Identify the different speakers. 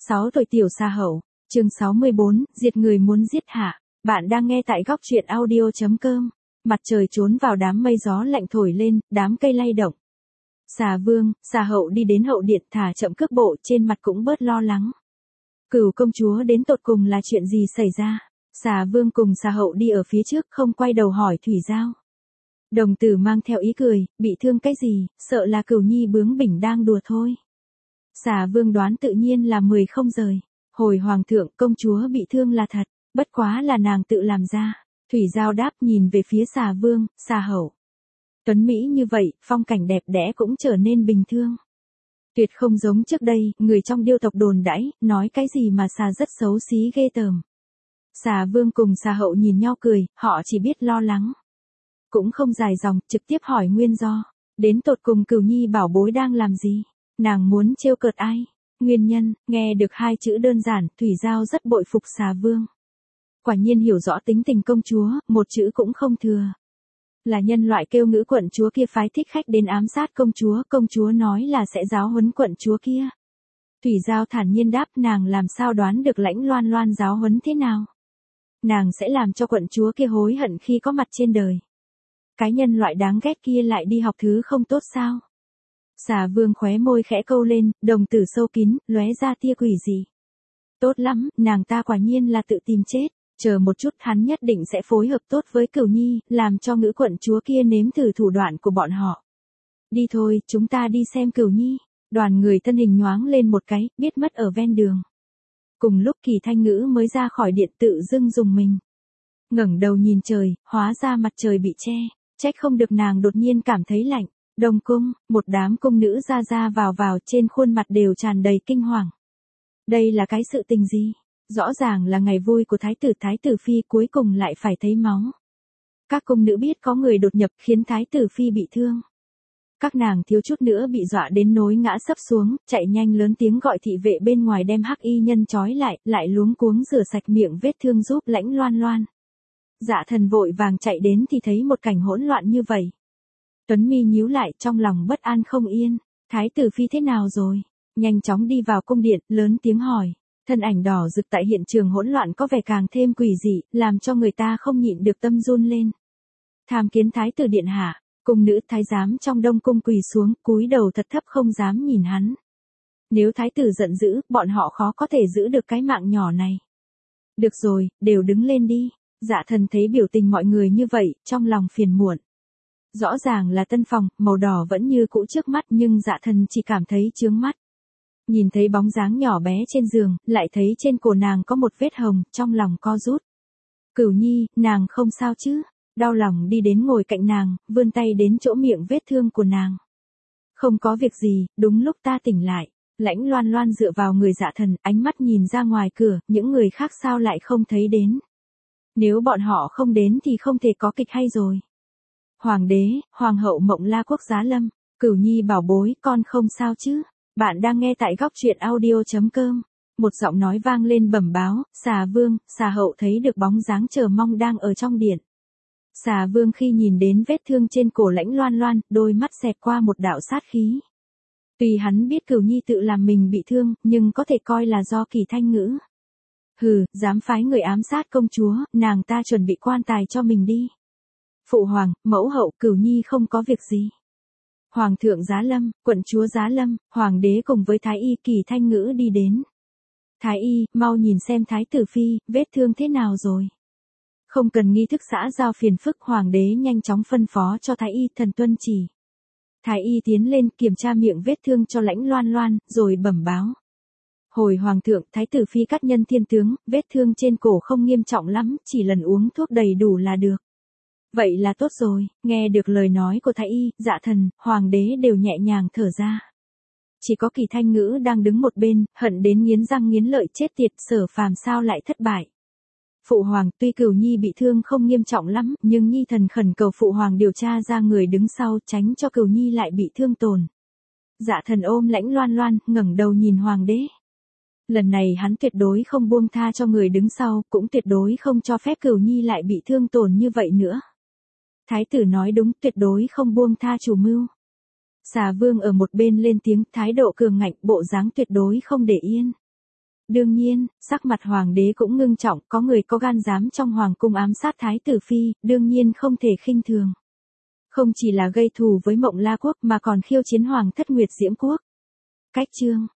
Speaker 1: 6 tuổi tiểu xà hậu, chương 64, diệt người muốn giết hạ. Bạn đang nghe tại góc truyện audio.com. Mặt trời trốn vào đám mây, gió lạnh thổi lên, đám cây lay động. Xà vương, xà hậu đi đến hậu điện, thả chậm cước bộ, trên mặt cũng bớt lo lắng. Cửu công chúa đến tột cùng là chuyện gì xảy ra? Xà vương cùng xà hậu đi ở phía trước, không quay đầu hỏi Thủy Giao. Đồng tử mang theo ý cười, bị thương cái gì, sợ là Cửu nhi bướng bỉnh đang đùa thôi. Xà vương đoán tự nhiên là 10 không rời. Hồi hoàng thượng, công chúa bị thương là thật, bất quá là nàng tự làm ra. Thủy Giao đáp, nhìn về phía xà vương, xà hậu. Tuấn Mỹ như vậy, phong cảnh đẹp đẽ cũng trở nên bình thường. Tuyệt không giống trước đây, người trong điêu tộc đồn đãi, nói cái gì mà xà rất xấu xí ghê tởm. Xà vương cùng xà hậu nhìn nhau cười, họ chỉ biết lo lắng. Cũng không dài dòng, trực tiếp hỏi nguyên do. Đến tột cùng Cửu nhi bảo bối đang làm gì? Nàng muốn trêu cợt ai? Nguyên nhân, nghe được hai chữ đơn giản, Thủy Giao rất bội phục xà vương. Quả nhiên hiểu rõ tính tình công chúa, một chữ cũng không thừa. Là nhân loại kêu ngữ quận chúa kia phái thích khách đến ám sát công chúa nói là sẽ giáo huấn quận chúa kia. Thủy Giao thản nhiên đáp, nàng làm sao đoán được Lãnh Loan Loan giáo huấn thế nào. Nàng sẽ làm cho quận chúa kia hối hận khi có mặt trên đời. Cái nhân loại đáng ghét kia lại đi học thứ không tốt sao? Xà vương khóe môi khẽ câu lên, đồng tử sâu kín, lóe ra tia quỷ dị. Tốt lắm, nàng ta quả nhiên là tự tìm chết. Chờ một chút, hắn nhất định sẽ phối hợp tốt với Cửu nhi, làm cho ngữ quận chúa kia nếm thử thủ đoạn của bọn họ. Đi thôi, chúng ta đi xem Cửu nhi. Đoàn người thân hình nhoáng lên một cái, biết mất ở ven đường. Cùng lúc Kỳ Thanh Ngữ mới ra khỏi điện, tự dưng dùng mình. Ngẩng đầu nhìn trời, hóa ra mặt trời bị che, trách không được nàng đột nhiên cảm thấy lạnh. Đông cung, một đám cung nữ ra vào trên khuôn mặt đều tràn đầy kinh hoàng. Đây là cái sự tình gì? Rõ ràng là ngày vui của thái tử phi cuối cùng lại phải thấy máu. Các cung nữ biết có người đột nhập khiến thái tử phi bị thương. Các nàng thiếu chút nữa bị dọa đến nối ngã sấp xuống, chạy nhanh lớn tiếng gọi thị vệ bên ngoài đem hắc y nhân trói lại luống cuống rửa sạch miệng vết thương giúp Lãnh Loan Loan. Dạ thần vội vàng chạy đến thì thấy một cảnh hỗn loạn như vậy. Tuấn mi nhíu lại, trong lòng bất an không yên. Thái tử phi thế nào rồi? Nhanh chóng đi vào cung điện, lớn tiếng hỏi. Thân ảnh đỏ rực tại hiện trường hỗn loạn có vẻ càng thêm quỷ dị, làm cho người ta không nhịn được tâm run lên. Tham kiến thái tử điện hạ, cung nữ thái giám trong đông cung quỳ xuống, cúi đầu thật thấp không dám nhìn hắn. Nếu thái tử giận dữ, bọn họ khó có thể giữ được cái mạng nhỏ này. Được rồi, đều đứng lên đi. Dạ thần thấy biểu tình mọi người như vậy, trong lòng phiền muộn. Rõ ràng là tân phòng, màu đỏ vẫn như cũ trước mắt nhưng dạ thần chỉ cảm thấy chướng mắt. Nhìn thấy bóng dáng nhỏ bé trên giường, lại thấy trên cổ nàng có một vết hồng, trong lòng co rút. Cửu nhi, nàng không sao chứ? Đau lòng đi đến ngồi cạnh nàng, vươn tay đến chỗ miệng vết thương của nàng. Không có việc gì, đúng lúc ta tỉnh lại. Lãnh Loan Loan dựa vào người dạ thần, ánh mắt nhìn ra ngoài cửa, những người khác sao lại không thấy đến. Nếu bọn họ không đến thì không thể có kịch hay rồi. Hoàng đế, hoàng hậu Mộng La Quốc Giá Lâm, Cửu nhi bảo bối, con không sao chứ? Bạn đang nghe tại góc truyện audio.com. Một giọng nói vang lên bẩm báo, xà vương, xà hậu thấy được bóng dáng chờ mong đang ở trong điện. Xà vương khi nhìn đến vết thương trên cổ Lãnh Loan Loan, đôi mắt xẹt qua một đạo sát khí. Tuy hắn biết Cửu nhi tự làm mình bị thương, nhưng có thể coi là do Kỳ Thanh Ngữ. Hừ, dám phái người ám sát công chúa, nàng ta chuẩn bị quan tài cho mình đi. Phụ hoàng, mẫu hậu, Cửu nhi không có việc gì. Hoàng thượng Giá Lâm, quận chúa Giá Lâm, hoàng đế cùng với thái y Kỳ Thanh Ngữ đi đến. Thái y, mau nhìn xem thái tử phi, vết thương thế nào rồi. Không cần nghi thức xã giao phiền phức, hoàng đế nhanh chóng phân phó cho thái y, thần tuân chỉ. Thái y tiến lên kiểm tra miệng vết thương cho Lãnh Loan Loan, rồi bẩm báo. Hồi hoàng thượng, thái tử phi cắt nhân thiên tướng, vết thương trên cổ không nghiêm trọng lắm, chỉ lần uống thuốc đầy đủ là được. Vậy là tốt rồi, nghe được lời nói của thái y, dạ thần, hoàng đế đều nhẹ nhàng thở ra. Chỉ có Kỳ Thanh Ngữ đang đứng một bên, hận đến nghiến răng nghiến lợi, chết tiệt, Sở Phàm sao lại thất bại. Phụ hoàng, tuy Cửu nhi bị thương không nghiêm trọng lắm, nhưng nhi thần khẩn cầu phụ hoàng điều tra ra người đứng sau, tránh cho Cửu nhi lại bị thương tổn. Dạ thần ôm Lãnh Loan Loan, ngẩng đầu nhìn hoàng đế. Lần này hắn tuyệt đối không buông tha cho người đứng sau, cũng tuyệt đối không cho phép Cửu nhi lại bị thương tổn như vậy nữa. Thái tử nói đúng, tuyệt đối không buông tha chủ mưu. Xà vương ở một bên lên tiếng, thái độ cường ngạnh, bộ dáng tuyệt đối không để yên. Đương nhiên, sắc mặt hoàng đế cũng ngưng trọng, có người có gan dám trong hoàng cung ám sát thái tử phi, đương nhiên không thể khinh thường. Không chỉ là gây thù với Mộng La quốc mà còn khiêu chiến hoàng thất Nguyệt Diễm quốc. Cách chương